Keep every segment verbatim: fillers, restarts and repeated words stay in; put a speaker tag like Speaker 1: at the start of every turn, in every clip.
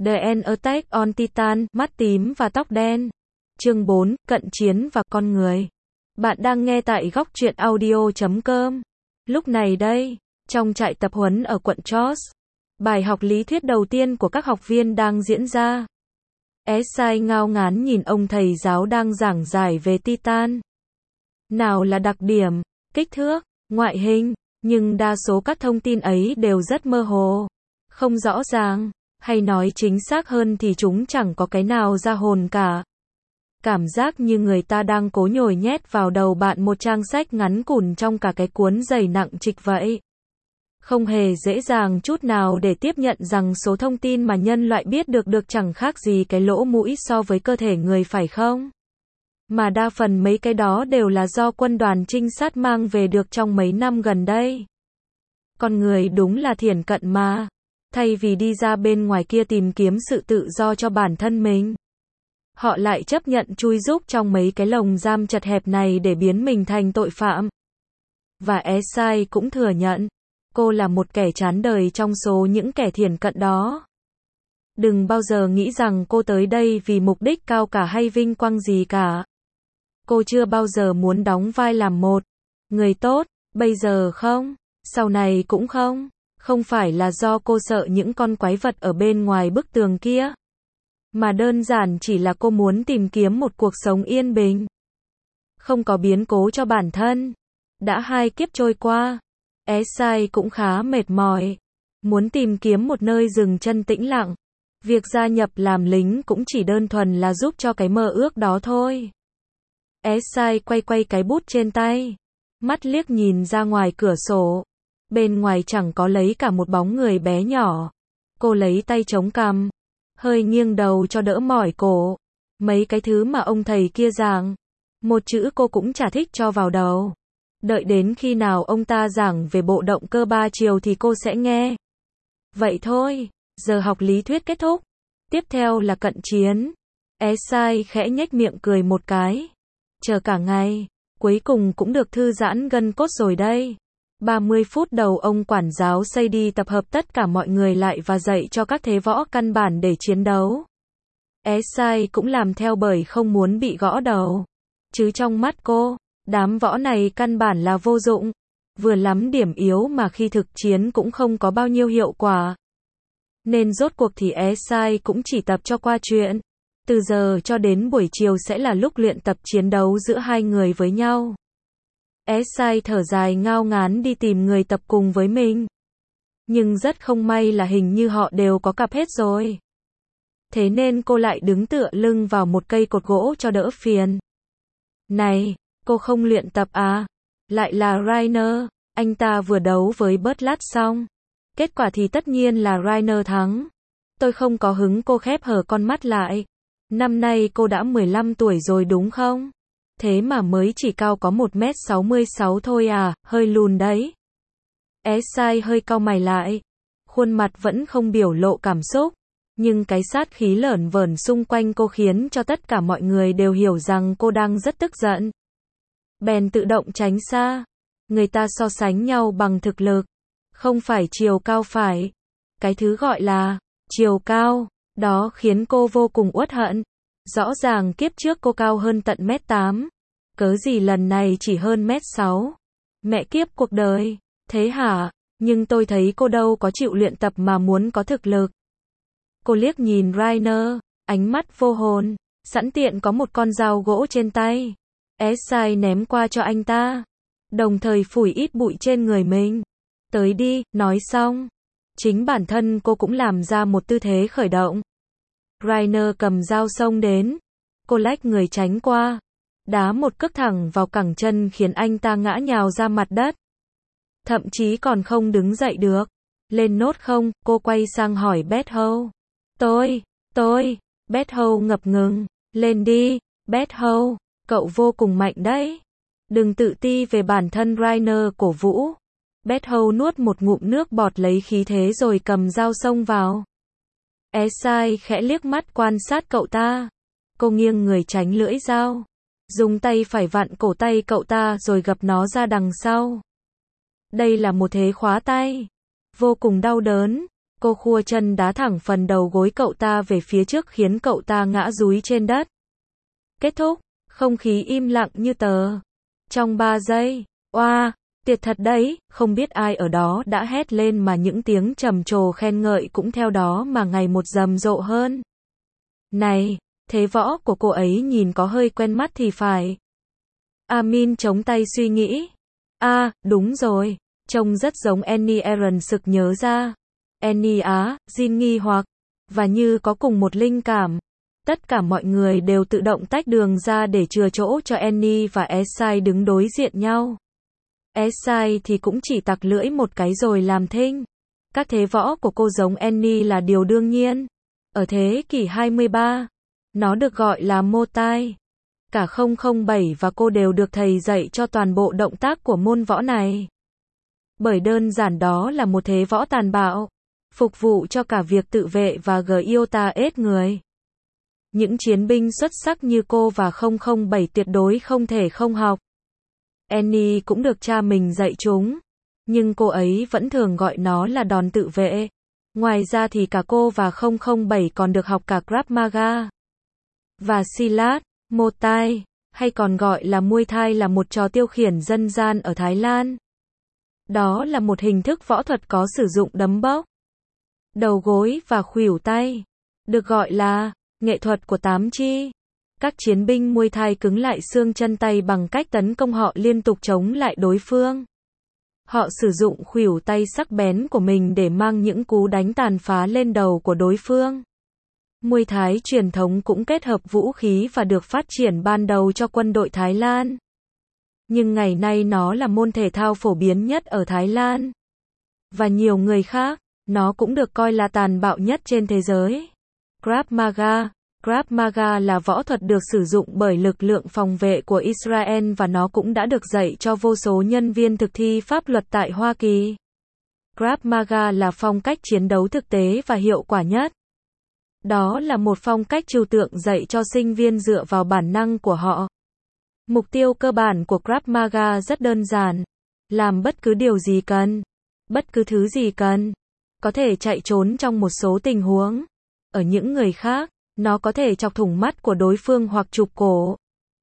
Speaker 1: The End Attack on Titan, mắt tím và tóc đen. Chương bốn, cận chiến và con người. Bạn đang nghe tại góc truyện audio chấm com. Lúc này đây, trong trại tập huấn ở quận George, bài học lý thuyết đầu tiên của các học viên đang diễn ra. Esai ngao ngán nhìn ông thầy giáo đang giảng giải về Titan. Nào là đặc điểm, kích thước, ngoại hình, nhưng đa số các thông tin ấy đều rất mơ hồ, không rõ ràng, hay nói chính xác hơn thì chúng chẳng có cái nào ra hồn cả. Cảm giác như người ta đang cố nhồi nhét vào đầu bạn một trang sách ngắn cùn trong cả cái cuốn dày nặng trịch vậy. Không hề dễ dàng chút nào để tiếp nhận rằng số thông tin mà nhân loại biết được được chẳng khác gì cái lỗ mũi so với cơ thể người, phải không? Mà đa phần mấy cái đó đều là do quân đoàn trinh sát mang về được trong mấy năm gần đây. Con người đúng là thiển cận mà. Thay vì đi ra bên ngoài kia tìm kiếm sự tự do cho bản thân mình, họ lại chấp nhận chui rúc trong mấy cái lồng giam chật hẹp này để biến mình thành tội phạm. Và Esai cũng thừa nhận, cô là một kẻ chán đời trong số những kẻ thiển cận đó. Đừng bao giờ nghĩ rằng cô tới đây vì mục đích cao cả hay vinh quang gì cả. Cô chưa bao giờ muốn đóng vai làm một người tốt, bây giờ không, sau này cũng không. Không phải là do cô sợ những con quái vật ở bên ngoài bức tường kia, mà đơn giản chỉ là cô muốn tìm kiếm một cuộc sống yên bình, không có biến cố cho bản thân. Đã hai kiếp trôi qua, Esai cũng khá mệt mỏi, muốn tìm kiếm một nơi dừng chân tĩnh lặng. Việc gia nhập làm lính cũng chỉ đơn thuần là giúp cho cái mơ ước đó thôi. Esai quay quay cái bút trên tay, mắt liếc nhìn ra ngoài cửa sổ. Bên ngoài chẳng có lấy cả một bóng người bé nhỏ. Cô lấy tay chống cằm, hơi nghiêng đầu cho đỡ mỏi cổ. Mấy cái thứ mà ông thầy kia giảng, một chữ cô cũng chả thích cho vào đầu. Đợi đến khi nào ông ta giảng về bộ động cơ ba chiều thì cô sẽ nghe. Vậy thôi, giờ học lý thuyết kết thúc. Tiếp theo là cận chiến. Esai khẽ nhếch miệng cười một cái. Chờ cả ngày, cuối cùng cũng được thư giãn gân cốt rồi đây. ba mươi phút đầu ông quản giáo xây đi tập hợp tất cả mọi người lại và dạy cho các thế võ căn bản để chiến đấu. Esai cũng làm theo bởi không muốn bị gõ đầu. Chứ trong mắt cô, đám võ này căn bản là vô dụng. Vừa lắm điểm yếu mà khi thực chiến cũng không có bao nhiêu hiệu quả. Nên rốt cuộc thì Esai cũng chỉ tập cho qua chuyện. Từ giờ cho đến buổi chiều sẽ là lúc luyện tập chiến đấu giữa hai người với nhau. Esai thở dài ngao ngán đi tìm người tập cùng với mình. Nhưng rất không may là hình như họ đều có cặp hết rồi. Thế nên cô lại đứng tựa lưng vào một cây cột gỗ cho đỡ phiền. Này, cô không luyện tập à? Lại là Rainer, anh ta vừa đấu với Butlat xong. Kết quả thì tất nhiên là Rainer thắng. Tôi không có hứng. Cô khép hờ con mắt lại. Năm nay cô đã mười lăm tuổi rồi đúng không? Thế mà mới chỉ cao có một mét sáu mươi sáu thôi à, hơi lùn đấy. Esai hơi cau mày lại. Khuôn mặt vẫn không biểu lộ cảm xúc. Nhưng cái sát khí lởn vởn xung quanh cô khiến cho tất cả mọi người đều hiểu rằng cô đang rất tức giận. Bèn tự động tránh xa. Người ta so sánh nhau bằng thực lực, không phải chiều cao phải. Cái thứ gọi là chiều cao, đó khiến cô vô cùng uất hận. Rõ ràng kiếp trước cô cao hơn tận mét tám. Cớ gì lần này chỉ hơn mét sáu. Mẹ kiếp cuộc đời. Thế hả? Nhưng tôi thấy cô đâu có chịu luyện tập mà muốn có thực lực. Cô liếc nhìn Rainer, ánh mắt vô hồn. Sẵn tiện có một con dao gỗ trên tay. Esai ném qua cho anh ta. Đồng thời phủi ít bụi trên người mình. Tới đi, nói xong. Chính bản thân cô cũng làm ra một tư thế khởi động. Rainer cầm dao xông đến. Cô lách người tránh qua. Đá một cước thẳng vào cẳng chân khiến anh ta ngã nhào ra mặt đất. Thậm chí còn không đứng dậy được. Lên nốt không? Cô quay sang hỏi Bethel. Tôi, tôi, Bethel ngập ngừng. Lên đi, Bethel, cậu vô cùng mạnh đấy. Đừng tự ti về bản thân, Rainer cổ vũ. Bethel nuốt một ngụm nước bọt lấy khí thế rồi cầm dao xông vào. Esai khẽ liếc mắt quan sát cậu ta. Cô nghiêng người tránh lưỡi dao. Dùng tay phải vặn cổ tay cậu ta rồi gập nó ra đằng sau. Đây là một thế khóa tay. Vô cùng đau đớn. Cô khua chân đá thẳng phần đầu gối cậu ta về phía trước khiến cậu ta ngã dúi trên đất. Kết thúc, không khí im lặng như tờ. Trong ba giây, oa, tuyệt thật đấy, không biết ai ở đó đã hét lên mà những tiếng trầm trồ khen ngợi cũng theo đó mà ngày một rầm rộ hơn. Này, thế võ của cô ấy nhìn có hơi quen mắt thì phải. Amin chống tay suy nghĩ. À, đúng rồi, trông rất giống Annie. Aaron sực nhớ ra. Annie á, Jin nghi hoặc, và như có cùng một linh cảm. Tất cả mọi người đều tự động tách đường ra để chừa chỗ cho Annie và Esai đứng đối diện nhau. Esai thì cũng chỉ tặc lưỡi một cái rồi làm thinh. Các thế võ của cô giống Annie là điều đương nhiên. Ở thế kỷ hai mươi ba, nó được gọi là mô tai. Cả không không bảy và cô đều được thầy dạy cho toàn bộ động tác của môn võ này. Bởi đơn giản đó là một thế võ tàn bạo, phục vụ cho cả việc tự vệ và Gyota ết người. Những chiến binh xuất sắc như cô và không không bảy tuyệt đối không thể không học. Annie cũng được cha mình dạy chúng, nhưng cô ấy vẫn thường gọi nó là đòn tự vệ. Ngoài ra thì cả cô và không không bảy còn được học cả Krav Maga và Silat. Muay Thai, hay còn gọi là Muay Thai, là một trò tiêu khiển dân gian ở Thái Lan. Đó là một hình thức võ thuật có sử dụng đấm bốc đầu gối và khuỷu tay, được gọi là nghệ thuật của tám chi. Các chiến binh Muay Thai cứng lại xương chân tay bằng cách tấn công họ liên tục chống lại đối phương. Họ sử dụng khuỷu tay sắc bén của mình để mang những cú đánh tàn phá lên đầu của đối phương. Muay Thái truyền thống cũng kết hợp vũ khí và được phát triển ban đầu cho quân đội Thái Lan. Nhưng ngày nay nó là môn thể thao phổ biến nhất ở Thái Lan. Và nhiều người khác, nó cũng được coi là tàn bạo nhất trên thế giới. Krav Maga. Krav Maga là võ thuật được sử dụng bởi lực lượng phòng vệ của Israel và nó cũng đã được dạy cho vô số nhân viên thực thi pháp luật tại Hoa Kỳ. Krav Maga là phong cách chiến đấu thực tế và hiệu quả nhất. Đó là một phong cách trừu tượng dạy cho sinh viên dựa vào bản năng của họ. Mục tiêu cơ bản của Krav Maga rất đơn giản. Làm bất cứ điều gì cần. Bất cứ thứ gì cần. Có thể chạy trốn trong một số tình huống. Ở những người khác, nó có thể chọc thủng mắt của đối phương hoặc chụp cổ.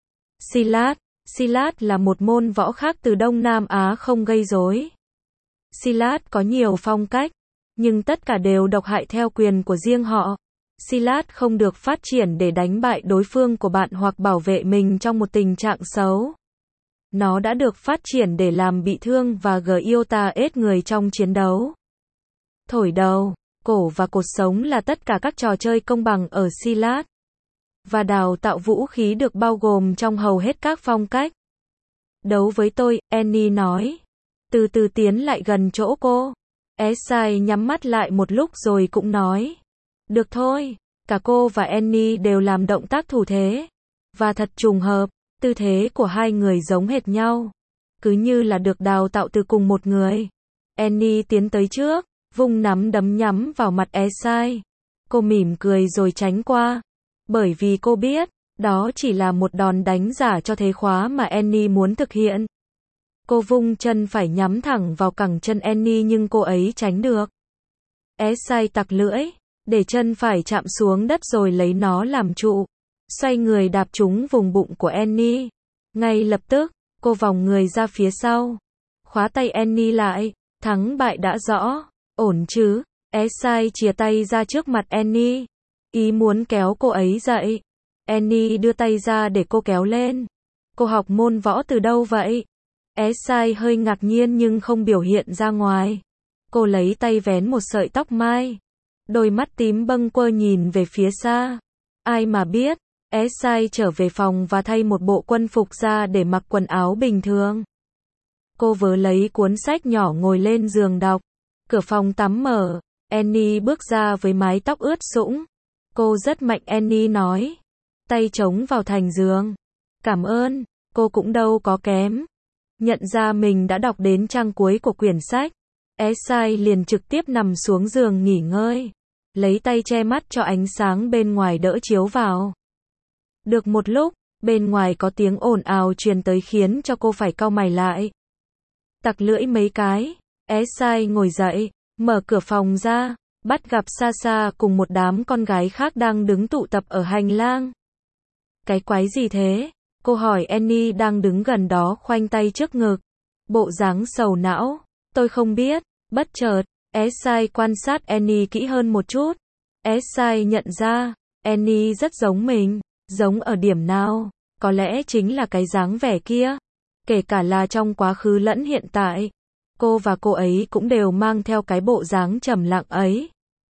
Speaker 1: Silat. Silat là một môn võ khác từ Đông Nam Á không gây rối. Silat có nhiều phong cách, nhưng tất cả đều độc hại theo quyền của riêng họ. Silat không được phát triển để đánh bại đối phương của bạn hoặc bảo vệ mình trong một tình trạng xấu. Nó đã được phát triển để làm bị thương và Gyota ết người trong chiến đấu. Thổi đầu, cổ và cột sống là tất cả các trò chơi công bằng ở Silat. Và đào tạo vũ khí được bao gồm trong hầu hết các phong cách. Đấu với tôi, Annie nói. Từ từ tiến lại gần chỗ cô. Esai nhắm mắt lại một lúc rồi cũng nói. Được thôi, cả cô và Annie đều làm động tác thủ thế. Và thật trùng hợp, tư thế của hai người giống hệt nhau. Cứ như là được đào tạo từ cùng một người. Annie tiến tới trước, vung nắm đấm nhắm vào mặt Esai. Cô mỉm cười rồi tránh qua. Bởi vì cô biết, đó chỉ là một đòn đánh giả cho thế khóa mà Annie muốn thực hiện. Cô vung chân phải nhắm thẳng vào cẳng chân Annie nhưng cô ấy tránh được. Esai tặc lưỡi, để chân phải chạm xuống đất rồi lấy nó làm trụ. Xoay người đạp trúng vùng bụng của Annie. Ngay lập tức, cô vòng người ra phía sau. Khóa tay Annie lại, thắng bại đã rõ. Ổn chứ? Esai chìa tay ra trước mặt Annie. Ý muốn kéo cô ấy dậy. Annie đưa tay ra để cô kéo lên. Cô học môn võ từ đâu vậy? Esai hơi ngạc nhiên nhưng không biểu hiện ra ngoài. Cô lấy tay vén một sợi tóc mai. Đôi mắt tím bâng quơ nhìn về phía xa. Ai mà biết, Esai trở về phòng và thay một bộ quân phục ra để mặc quần áo bình thường. Cô vớ lấy cuốn sách nhỏ ngồi lên giường đọc. Cửa phòng tắm mở. Annie bước ra với mái tóc ướt sũng. Cô rất mạnh, Annie nói. Tay chống vào thành giường. Cảm ơn, cô cũng đâu có kém. Nhận ra mình đã đọc đến trang cuối của quyển sách. Esai liền trực tiếp nằm xuống giường nghỉ ngơi. Lấy tay che mắt cho ánh sáng bên ngoài đỡ chiếu vào. Được một lúc, bên ngoài có tiếng ồn ào truyền tới khiến cho cô phải cau mày lại. Tặc lưỡi mấy cái, Esai ngồi dậy, mở cửa phòng ra. bắt gặp Sasha cùng một đám con gái khác đang đứng tụ tập ở hành lang. Cái quái gì thế? Cô hỏi Annie đang đứng gần đó khoanh tay trước ngực. Bộ dáng sầu não. Tôi không biết. Bất chợt, Esai quan sát Annie kỹ hơn một chút. Esai nhận ra, Annie rất giống mình. Giống ở điểm nào? Có lẽ chính là cái dáng vẻ kia. Kể cả là trong quá khứ lẫn hiện tại. Cô và cô ấy cũng đều mang theo cái bộ dáng trầm lặng ấy.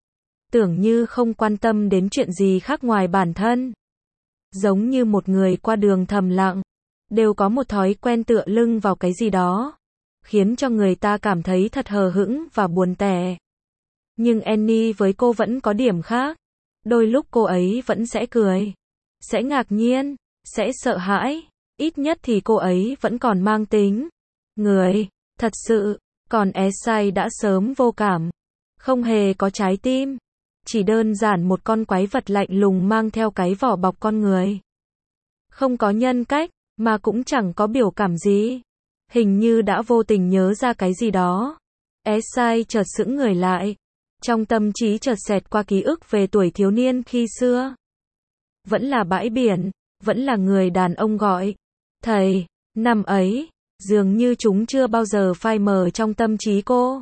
Speaker 1: Tưởng như không quan tâm đến chuyện gì khác ngoài bản thân. Giống như một người qua đường thầm lặng. Đều có một thói quen tựa lưng vào cái gì đó. Khiến cho người ta cảm thấy thật hờ hững và buồn tẻ. Nhưng Annie với cô vẫn có điểm khác. Đôi lúc cô ấy vẫn sẽ cười. Sẽ ngạc nhiên. Sẽ sợ hãi. Ít nhất thì cô ấy vẫn còn mang tính người. Thật sự. Còn Esai đã sớm vô cảm. Không hề có trái tim. Chỉ đơn giản một con quái vật lạnh lùng mang theo cái vỏ bọc con người. Không có nhân cách, mà cũng chẳng có biểu cảm gì. Hình như đã vô tình nhớ ra cái gì đó. Esai chợt sững người lại. Trong tâm trí chợt xẹt qua ký ức về tuổi thiếu niên khi xưa. Vẫn là bãi biển, vẫn là người đàn ông gọi thầy. Năm ấy, dường như chúng chưa bao giờ phai mờ trong tâm trí cô.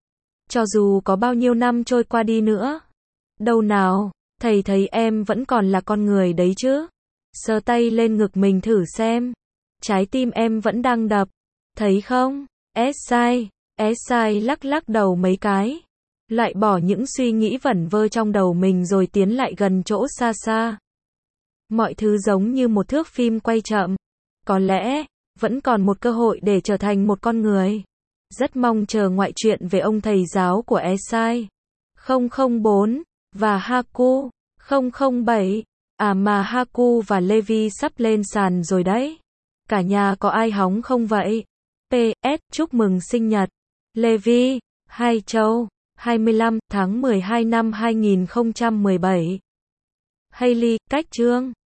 Speaker 1: Cho dù có bao nhiêu năm trôi qua đi nữa. Đâu nào, thầy thấy em vẫn còn là con người đấy chứ. Sờ tay lên ngực mình thử xem. Trái tim em vẫn đang đập. Thấy không? Esai. Esai lắc lắc đầu mấy cái. Loại bỏ những suy nghĩ vẩn vơ trong đầu mình rồi tiến lại gần chỗ xa xa. Mọi thứ giống như một thước phim quay chậm. Có lẽ, vẫn còn một cơ hội để trở thành một con người. Rất mong chờ ngoại truyện về ông thầy giáo của Esai. không không bốn. Và Haku. không không bảy. À mà Haku và Levi sắp lên sàn rồi đấy. Cả nhà có ai hóng không vậy? pê ét chúc mừng sinh nhật. Levi. Hai Châu. hai mươi lăm tháng mười hai năm hai nghìn không trăm mười bảy. Hailey, cách chương.